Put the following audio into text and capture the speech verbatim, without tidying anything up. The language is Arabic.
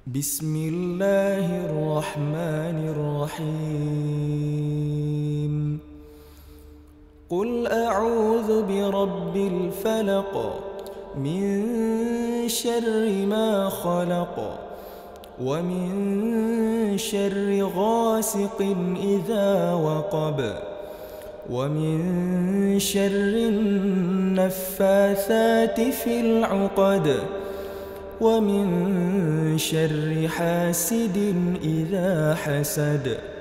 بسم الله الرحمن الرحيم قل أعوذ برب الفلق من شر ما خلق ومن شر غاسق إذا وقب ومن شر النفاثات في العقد ومن شر حاسد إذا حسد.